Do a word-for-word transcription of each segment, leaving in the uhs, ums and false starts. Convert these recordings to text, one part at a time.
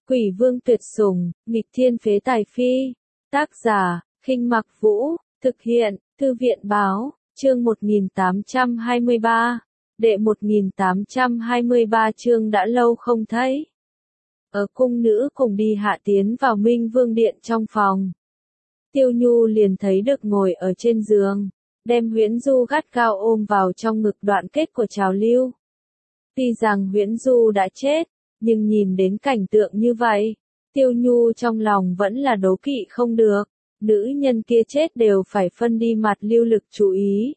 Quỷ vương tuyệt sủng, nghịch thiên phế tài phi. Tác giả, Khinh Mặc Vũ, thực hiện, Thư viện báo, chương một nghìn tám trăm hai mươi ba. Đệ một nghìn tám trăm hai mươi ba chương đã lâu không thấy. Ở cung nữ cùng đi hạ tiến vào Minh Vương Điện trong phòng. Tiêu Nhu liền thấy được ngồi ở trên giường, đem Huyễn Du gắt gao ôm vào trong ngực đoạn kết của Trào Lưu. Tuy rằng Huyễn Du đã chết, nhưng nhìn đến cảnh tượng như vậy, Tiêu Nhu trong lòng vẫn là đố kỵ không được, nữ nhân kia chết đều phải phân đi mặt lưu lực chú ý.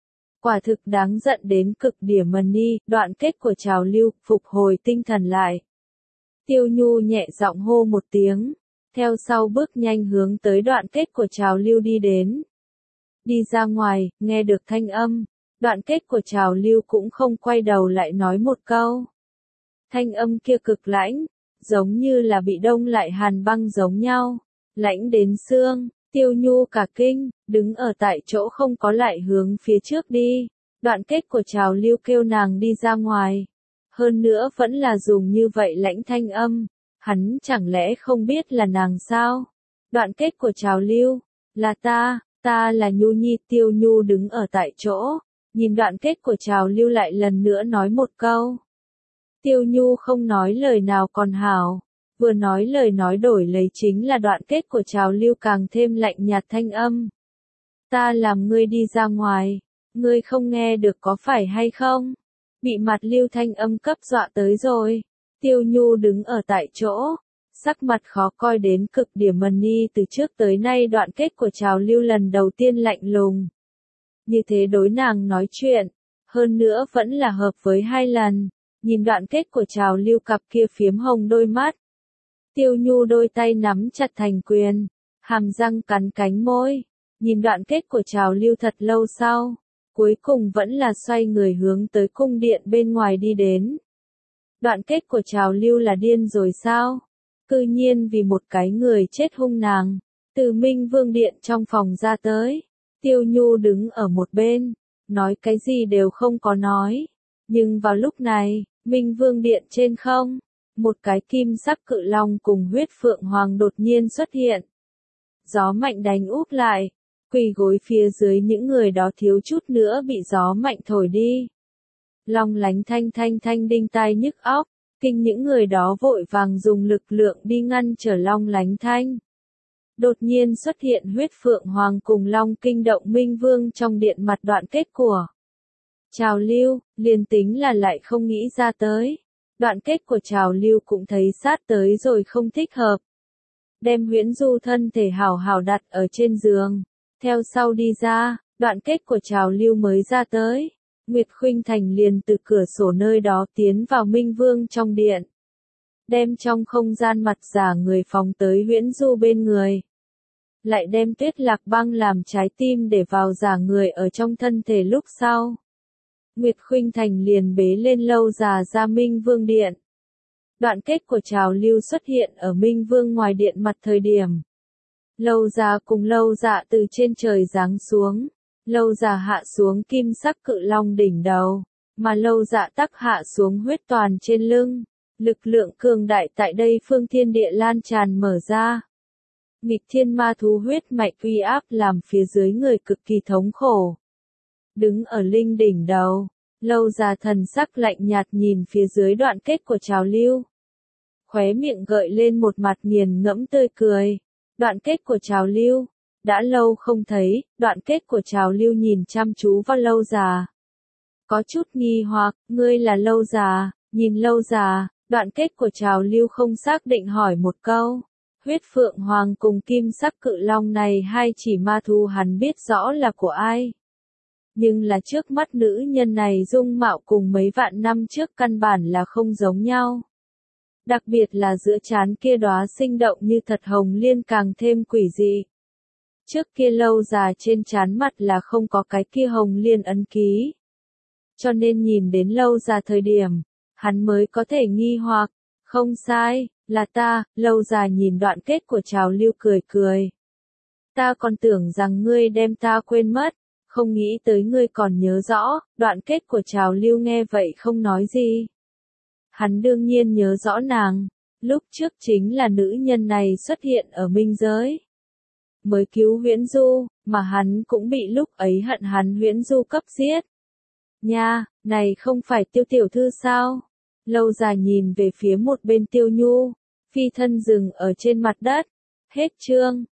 Quả thực đáng giận đến cực điểm. Mần Ni, đoạn kết của Trào Lưu, phục hồi tinh thần lại. Tiêu Nhu nhẹ giọng hô một tiếng, theo sau bước nhanh hướng tới đoạn kết của Trào Lưu đi đến. Đi ra ngoài, nghe được thanh âm, đoạn kết của Trào Lưu cũng không quay đầu lại nói một câu. Thanh âm kia cực lãnh, giống như là bị đông lại hàn băng giống nhau, lãnh đến xương. Tiêu Nhu cả kinh, đứng ở tại chỗ không có lại hướng phía trước đi. Đoạn kết của Trào Lưu kêu nàng đi ra ngoài. Hơn nữa vẫn là dùng như vậy lãnh thanh âm, hắn chẳng lẽ không biết là nàng sao? Đoạn kết của Trào Lưu, là ta, ta là Nhu Nhi. Tiêu Nhu đứng ở tại chỗ, nhìn đoạn kết của Trào Lưu lại lần nữa nói một câu. Tiêu Nhu không nói lời nào còn hảo, vừa nói lời nói đổi lấy chính là đoạn kết của Trào Lưu càng thêm lạnh nhạt thanh âm. Ta làm ngươi đi ra ngoài, ngươi không nghe được có phải hay không? Bị mặt Lưu thanh âm cấp dọa tới rồi. Tiêu Nhu đứng ở tại chỗ, sắc mặt khó coi đến cực điểm. Mần Ni từ trước tới nay đoạn kết của Trào Lưu lần đầu tiên lạnh lùng. Như thế đối nàng nói chuyện, hơn nữa vẫn là hợp với hai lần. Nhìn đoạn kết của Trào Lưu cặp kia phiếm hồng đôi mắt. Tiêu Nhu đôi tay nắm chặt thành quyền, hàm răng cắn cánh môi. Nhìn đoạn kết của Trào Lưu thật lâu sau, cuối cùng vẫn là xoay người hướng tới cung điện bên ngoài đi đến. Đoạn kết của Trào Lưu là điên rồi sao? Cư nhiên vì một cái người chết hung nàng, từ Minh Vương Điện trong phòng ra tới. Tiêu Nhu đứng ở một bên, nói cái gì đều không có nói. Nhưng vào lúc này, Minh Vương Điện trên không, một cái kim sắc cự long cùng huyết phượng hoàng đột nhiên xuất hiện. Gió mạnh đánh úp lại, quỳ gối phía dưới những người đó thiếu chút nữa bị gió mạnh thổi đi. Long lánh thanh thanh thanh đinh tai nhức óc, kinh những người đó vội vàng dùng lực lượng đi ngăn trở long lánh thanh. Đột nhiên xuất hiện huyết phượng hoàng cùng long kinh động Minh Vương trong điện mặt đoạn kết của Trào Lưu, liền tính là lại không nghĩ ra tới. Đoạn kết của Trào Lưu cũng thấy sát tới rồi không thích hợp. Đem Huyễn Du thân thể hào hào đặt ở trên giường. Theo sau đi ra, đoạn kết của Trào Lưu mới ra tới. Nguyệt Khuynh Thành liền từ cửa sổ nơi đó tiến vào Minh Vương trong điện. Đem trong không gian mặt giả người phóng tới Huyễn Du bên người. Lại đem Tuyết Lạc Băng làm trái tim để vào giả người ở trong thân thể lúc sau. Nguyệt Khuynh Thành liền bế lên Lâu Già ra Minh Vương Điện. Đoạn kết của Trào Lưu xuất hiện ở Minh Vương ngoài điện mặt thời điểm. Lâu Già cùng Lâu Dạ từ trên trời giáng xuống. Lâu Già hạ xuống kim sắc cự long đỉnh đầu, mà Lâu Dạ tắc hạ xuống huyết toàn trên lưng. Lực lượng cường đại tại đây phương thiên địa lan tràn mở ra. Nghịch thiên ma thú huyết mạch uy áp làm phía dưới người cực kỳ thống khổ. Đứng ở linh đỉnh đầu, Lâu Già thần sắc lạnh nhạt nhìn phía dưới đoạn kết của Trào Lưu. Khóe miệng gợi lên một mặt nghiền ngẫm tươi cười. Đoạn kết của Trào Lưu, đã lâu không thấy. Đoạn kết của Trào Lưu nhìn chăm chú vào Lâu Già. Có chút nghi hoặc, ngươi là Lâu Già? Nhìn Lâu Già, đoạn kết của Trào Lưu không xác định hỏi một câu. Huyết Phượng Hoàng cùng kim sắc cự long này hai chỉ ma thú hắn biết rõ là của ai. Nhưng là trước mắt nữ nhân này dung mạo cùng mấy vạn năm trước căn bản là không giống nhau. Đặc biệt là giữa trán kia đóa sinh động như thật hồng liên càng thêm quỷ dị. Trước kia Lâu Già trên trán mặt là không có cái kia hồng liên ấn ký. Cho nên nhìn đến Lâu Già thời điểm, hắn mới có thể nghi hoặc, không sai, là ta. Lâu Già nhìn đoạn kết của Trào Lưu cười cười. Ta còn tưởng rằng ngươi đem ta quên mất. Không nghĩ tới ngươi còn nhớ rõ. Đoạn kết của Trào Lưu nghe vậy không nói gì. Hắn đương nhiên nhớ rõ nàng, Lúc trước chính là nữ nhân này xuất hiện ở minh giới. Mới cứu Huyễn Du, mà hắn cũng bị lúc ấy hận hắn Huyễn Du cấp giết. Nha, này không phải Tiêu tiểu thư sao? Lâu dài nhìn về phía một bên Tiêu Nhu, phi thân dừng ở trên mặt đất. Hết chương.